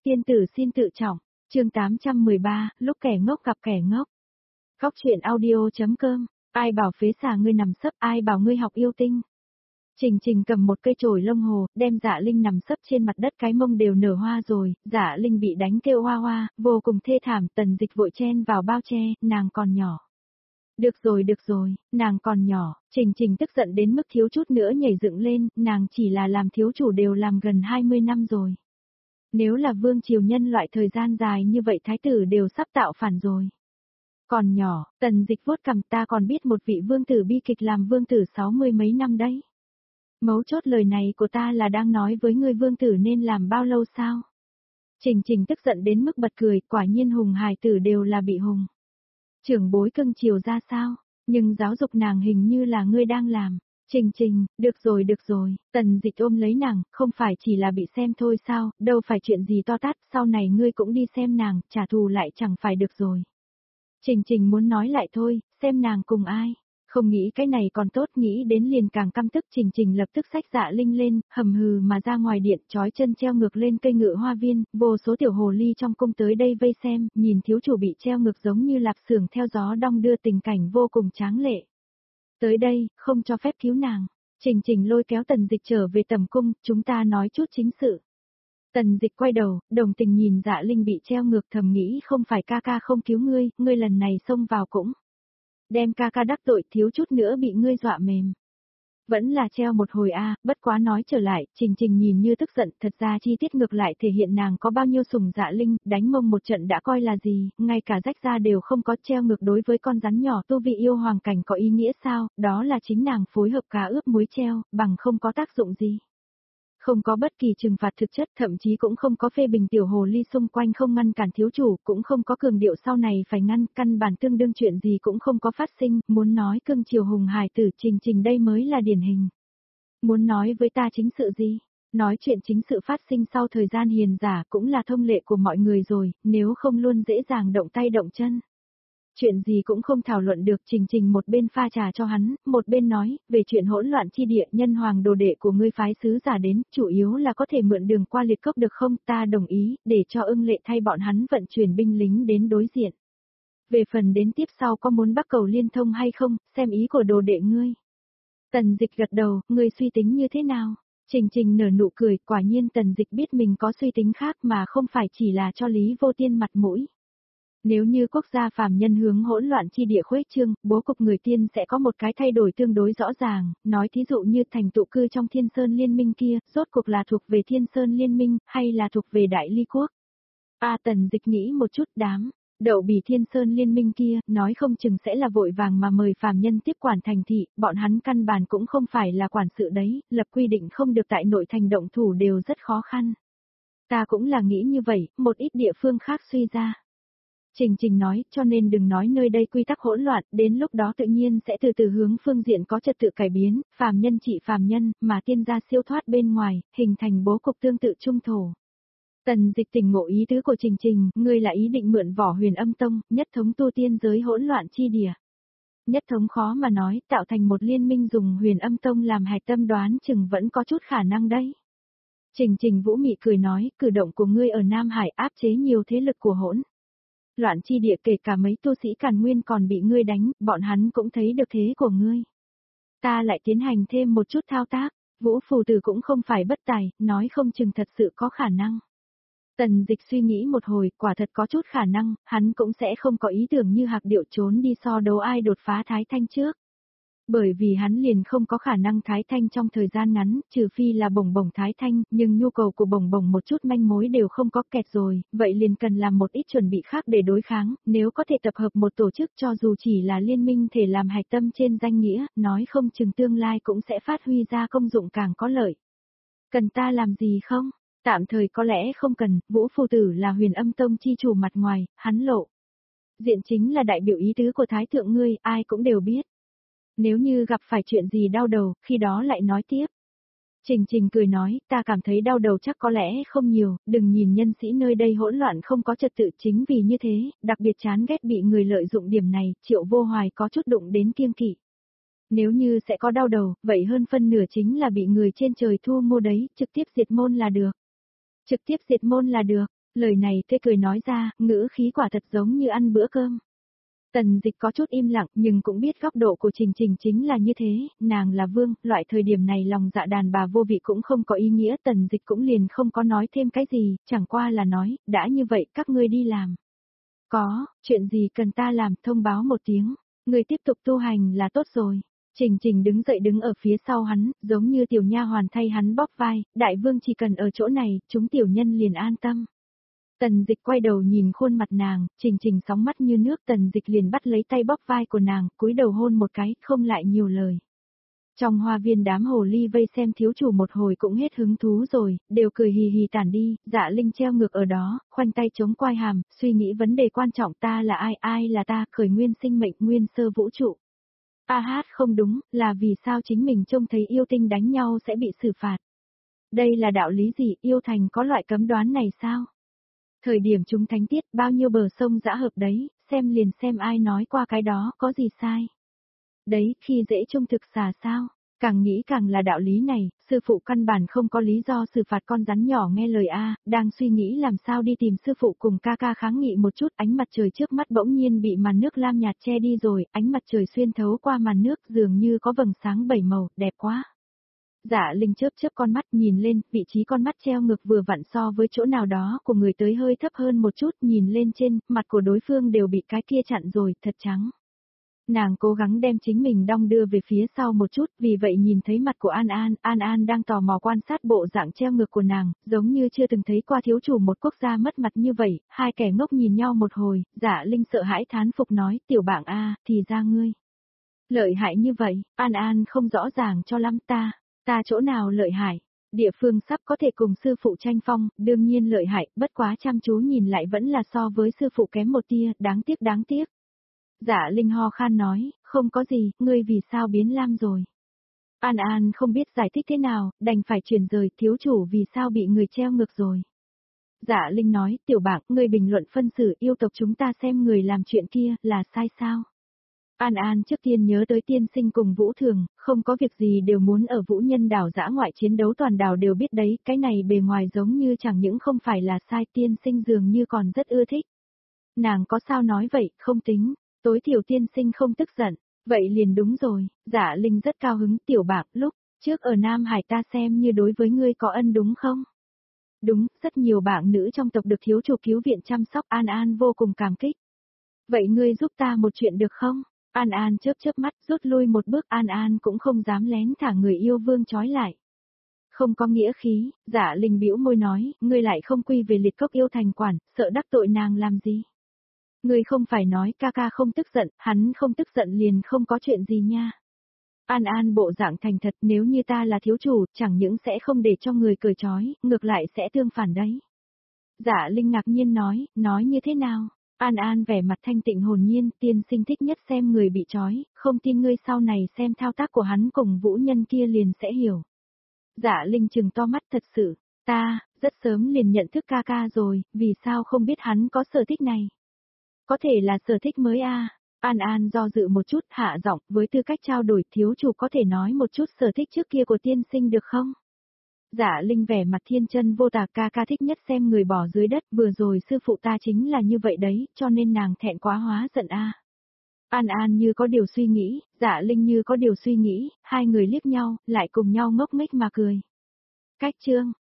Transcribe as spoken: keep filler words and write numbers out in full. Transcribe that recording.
Tiên tử xin tự trọng, chương tám trăm mười ba, lúc kẻ ngốc gặp kẻ ngốc. Góc truyện audio.com, ai bảo phế xà ngươi nằm sấp, ai bảo ngươi học yêu tinh. Trình Trình cầm một cây chổi lông hồ, đem Dạ Linh nằm sấp trên mặt đất, cái mông đều nở hoa rồi, Dạ Linh bị đánh kêu hoa hoa, vô cùng thê thảm. Tần Dịch vội chen vào bao che, nàng còn nhỏ. Được rồi được rồi, nàng còn nhỏ. Trình Trình tức giận đến mức thiếu chút nữa nhảy dựng lên, nàng chỉ là làm thiếu chủ đều làm gần hai mươi năm rồi. Nếu là vương triều nhân loại thời gian dài như vậy thái tử đều sắp tạo phản rồi. Còn nhỏ, Tần Dịch vuốt cằm, ta còn biết một vị vương tử bi kịch làm vương tử sáu mươi mấy năm đấy. Mấu chốt lời này của ta là đang nói với ngươi vương tử nên làm bao lâu sao? Trình Trình tức giận đến mức bật cười, quả nhiên hùng hài tử đều là bị hùng. Trưởng bối cưng chiều ra sao? Nhưng giáo dục nàng hình như là ngươi đang làm. Trình Trình, được rồi được rồi, Tần Dịch ôm lấy nàng, không phải chỉ là bị xem thôi sao, đâu phải chuyện gì to tát, sau này ngươi cũng đi xem nàng, trả thù lại chẳng phải được rồi. Trình Trình muốn nói lại thôi, xem nàng cùng ai, không nghĩ cái này còn tốt, nghĩ đến liền càng căm tức. Trình Trình lập tức xách Dạ Linh lên, hầm hừ mà ra ngoài điện, trói chân treo ngược lên cây ngự hoa viên, vô số tiểu hồ ly trong cung tới đây vây xem, nhìn thiếu chủ bị treo ngược giống như lạp xưởng theo gió đong đưa, tình cảnh vô cùng tráng lệ. Tới đây, không cho phép cứu nàng. Trình Trình lôi kéo Tần Dịch trở về tầm cung, chúng ta nói chút chính sự. Tần Dịch quay đầu, đồng tình nhìn Dạ Linh bị treo ngược, thầm nghĩ không phải ca ca không cứu ngươi, ngươi lần này xông vào cũng đem ca ca đắc tội, thiếu chút nữa bị ngươi dọa mềm. Vẫn là treo một hồi a, à, bất quá nói trở lại, Trình Trình nhìn như tức giận, thật ra chi tiết ngược lại thể hiện nàng có bao nhiêu sủng Dạ Linh, đánh mông một trận đã coi là gì, ngay cả rách da đều không có. Treo ngược đối với con rắn nhỏ tu vị yêu hoàng cảnh có ý nghĩa sao, đó là chính nàng phối hợp cá ướp muối treo, bằng không có tác dụng gì. Không có bất kỳ trừng phạt thực chất, thậm chí cũng không có phê bình tiểu hồ ly xung quanh không ngăn cản thiếu chủ, cũng không có cường điệu sau này phải ngăn, căn bản tương đương chuyện gì cũng không có phát sinh. Muốn nói cưng chiều hùng hài tử, Trình Trình đây mới là điển hình. Muốn nói với ta chính sự gì? Nói chuyện chính sự phát sinh sau thời gian hiền giả cũng là thông lệ của mọi người rồi, nếu không luôn dễ dàng động tay động chân. Chuyện gì cũng không thảo luận được. Trình Trình một bên pha trà cho hắn, một bên nói, về chuyện hỗn loạn chi địa, nhân hoàng đồ đệ của ngươi phái sứ giả đến, chủ yếu là có thể mượn đường qua liệt cốc được không, ta đồng ý, để cho ưng lệ thay bọn hắn vận chuyển binh lính đến đối diện. Về phần đến tiếp sau có muốn bắc cầu liên thông hay không, xem ý của đồ đệ ngươi. Tần Dịch gật đầu, ngươi suy tính như thế nào? Trình Trình nở nụ cười, quả nhiên Tần Dịch biết mình có suy tính khác mà không phải chỉ là cho Lý Vô Tiên mặt mũi. Nếu như quốc gia phàm nhân hướng hỗn loạn chi địa khuếch trương, bố cục người tiên sẽ có một cái thay đổi tương đối rõ ràng, nói thí dụ như thành tụ cư trong Thiên Sơn Liên minh kia, rốt cuộc là thuộc về Thiên Sơn Liên minh, hay là thuộc về Đại Ly Quốc? A à, Tần Dịch nghĩ một chút, đám đậu bỉ Thiên Sơn Liên minh kia, nói không chừng sẽ là vội vàng mà mời phàm nhân tiếp quản thành thị, bọn hắn căn bản cũng không phải là quản sự đấy, lập quy định không được tại nội thành động thủ đều rất khó khăn. Ta cũng là nghĩ như vậy, một ít địa phương khác suy ra. Trình Trình nói, cho nên đừng nói nơi đây quy tắc hỗn loạn, đến lúc đó tự nhiên sẽ từ từ hướng phương diện có trật tự cải biến, phàm nhân trị phàm nhân, mà tiên gia siêu thoát bên ngoài, hình thành bố cục tương tự trung thổ. Tần Dịch tỉnh ngộ ý tứ của Trình Trình, ngươi là ý định mượn vỏ Huyền Âm Tông, nhất thống tu tiên giới hỗn loạn chi địa. Nhất thống khó mà nói, tạo thành một liên minh dùng Huyền Âm Tông làm hạch tâm, đoán chừng vẫn có chút khả năng đấy. Trình Trình vũ mị cười nói, cử động của ngươi ở Nam Hải áp chế nhiều thế lực của hỗn loạn chi địa, kể cả mấy tu sĩ Càn Nguyên còn bị ngươi đánh, bọn hắn cũng thấy được thế của ngươi. Ta lại tiến hành thêm một chút thao tác, Vũ phù tử cũng không phải bất tài, nói không chừng thật sự có khả năng. Tần Dịch suy nghĩ một hồi, quả thật có chút khả năng, hắn cũng sẽ không có ý tưởng như Hạc Điệu trốn đi so đấu ai đột phá Thái Thanh trước. Bởi vì hắn liền không có khả năng Thái Thanh trong thời gian ngắn, trừ phi là Bồng Bồng Thái Thanh, nhưng nhu cầu của Bồng Bồng một chút manh mối đều không có, kẹt rồi, vậy liền cần làm một ít chuẩn bị khác để đối kháng, nếu có thể tập hợp một tổ chức cho dù chỉ là liên minh thể làm hạch tâm trên danh nghĩa, nói không chừng tương lai cũng sẽ phát huy ra công dụng càng có lợi. Cần ta làm gì không? Tạm thời có lẽ không cần, Vũ phù tử là Huyền Âm Tông chi chủ mặt ngoài, hắn lộ diện chính là đại biểu ý tứ của Thái thượng ngươi, ai cũng đều biết. Nếu như gặp phải chuyện gì đau đầu, khi đó lại nói tiếp. Trình Trình cười nói, ta cảm thấy đau đầu chắc có lẽ không nhiều, đừng nhìn nhân sĩ nơi đây hỗn loạn không có trật tự, chính vì như thế, đặc biệt chán ghét bị người lợi dụng điểm này, Triệu Vô Hoài có chút đụng đến kiêng kỵ. Nếu như sẽ có đau đầu, vậy hơn phân nửa chính là bị người trên trời thu mua đấy, trực tiếp diệt môn là được. Trực tiếp diệt môn là được. Lời này tươi cười nói ra, ngữ khí quả thật giống như ăn bữa cơm. Tần Dịch có chút im lặng nhưng cũng biết góc độ của Trình Trình chính là như thế, nàng là vương, loại thời điểm này lòng dạ đàn bà vô vị cũng không có ý nghĩa, Tần Dịch cũng liền không có nói thêm cái gì, chẳng qua là nói, đã như vậy các ngươi đi làm. Có, chuyện gì cần ta làm, thông báo một tiếng, ngươi tiếp tục tu hành là tốt rồi. Trình Trình đứng dậy đứng ở phía sau hắn, giống như tiểu nha hoàn thay hắn bóp vai, đại vương chỉ cần ở chỗ này, chúng tiểu nhân liền an tâm. Tần Dịch quay đầu nhìn khuôn mặt nàng, Trình Trình sóng mắt như nước, Tần Dịch liền bắt lấy tay bóp vai của nàng, cúi đầu hôn một cái, không lại nhiều lời. Trong hoa viên đám hồ ly vây xem thiếu chủ một hồi cũng hết hứng thú rồi, đều cười hì hì tản đi, Dạ Linh treo ngược ở đó, khoanh tay chống quai hàm, suy nghĩ vấn đề quan trọng, ta là ai, ai là ta, khởi nguyên sinh mệnh, nguyên sơ vũ trụ. A hát không đúng, là vì sao chính mình trông thấy yêu tinh đánh nhau sẽ bị xử phạt. Đây là đạo lý gì, yêu thành có loại cấm đoán này sao? Thời điểm chúng thánh tiết bao nhiêu bờ sông dã hợp đấy, xem liền xem ai nói qua cái đó có gì sai. Đấy, khi dễ trông thực xà sao, càng nghĩ càng là đạo lý này, sư phụ căn bản không có lý do xử phạt con rắn nhỏ nghe lời A, đang suy nghĩ làm sao đi tìm sư phụ cùng ca ca kháng nghị một chút, ánh mặt trời trước mắt bỗng nhiên bị màn nước lam nhạt che đi rồi, ánh mặt trời xuyên thấu qua màn nước dường như có vầng sáng bảy màu, đẹp quá. Dạ Linh chớp chớp con mắt nhìn lên, vị trí con mắt treo ngược vừa vặn so với chỗ nào đó của người tới hơi thấp hơn một chút, nhìn lên trên, mặt của đối phương đều bị cái kia chặn rồi, thật trắng. Nàng cố gắng đem chính mình đong đưa về phía sau một chút, vì vậy nhìn thấy mặt của An An, An An đang tò mò quan sát bộ dạng treo ngược của nàng, giống như chưa từng thấy qua thiếu chủ một quốc gia mất mặt như vậy, hai kẻ ngốc nhìn nhau một hồi, Dạ Linh sợ hãi thán phục nói, tiểu bảng A, thì ra ngươi. Lợi hại như vậy, An An không rõ ràng cho lắm ta. Ta chỗ nào lợi hại, địa phương sắp có thể cùng sư phụ tranh phong, đương nhiên lợi hại, bất quá chăm chú nhìn lại vẫn là so với sư phụ kém một tia, đáng tiếc đáng tiếc. Dạ Linh ho khan nói, không có gì, ngươi vì sao biến lam rồi. An An không biết giải thích thế nào, đành phải chuyển rời, thiếu chủ vì sao bị người treo ngược rồi. Dạ Linh nói, tiểu bảng, ngươi bình luận phân xử yêu tộc chúng ta xem người làm chuyện kia, là sai sao. An An trước tiên nhớ tới tiên sinh cùng Vũ Thường, không có việc gì đều muốn ở Vũ Nhân đảo dã ngoại chiến đấu, toàn đảo đều biết đấy, cái này bề ngoài giống như chẳng những không phải là sai, tiên sinh dường như còn rất ưa thích. Nàng có sao nói vậy, không tính, tối thiểu tiên sinh không tức giận, vậy liền đúng rồi, Dạ Linh rất cao hứng, tiểu bạc, lúc trước ở Nam Hải ta xem như đối với ngươi có ân đúng không? Đúng, rất nhiều bạn nữ trong tộc được thiếu chủ cứu viện chăm sóc, An An vô cùng cảm kích. Vậy ngươi giúp ta một chuyện được không? An An chớp chớp mắt, rút lui một bước, An An cũng không dám lén thả người yêu vương trói lại. Không có nghĩa khí, Dạ Linh bĩu môi nói, ngươi lại không quy về liệt cốc yêu thành quản, sợ đắc tội nàng làm gì? Ngươi không phải nói ca ca không tức giận, hắn không tức giận liền không có chuyện gì nha. An An bộ dạng thành thật, nếu như ta là thiếu chủ, chẳng những sẽ không để cho người cởi trói, ngược lại sẽ tương phản đấy. Dạ Linh ngạc nhiên nói, nói như thế nào? An An vẻ mặt thanh tịnh hồn nhiên, tiên sinh thích nhất xem người bị trói, không tin ngươi sau này xem thao tác của hắn cùng vũ nhân kia liền sẽ hiểu. Dạ Linh trừng to mắt, thật sự, ta, rất sớm liền nhận thức ca ca rồi, vì sao không biết hắn có sở thích này? Có thể là sở thích mới a. À? An An do dự một chút, hạ giọng, với tư cách trao đổi, thiếu chủ có thể nói một chút sở thích trước kia của tiên sinh được không? Dạ Linh vẻ mặt thiên chân vô tà, ca ca thích nhất xem người bỏ dưới đất, vừa rồi sư phụ ta chính là như vậy đấy, cho nên nàng thẹn quá hóa giận a. À. An An như có điều suy nghĩ, Dạ Linh như có điều suy nghĩ, hai người liếc nhau, lại cùng nhau ngốc nghếch mà cười. Cách chương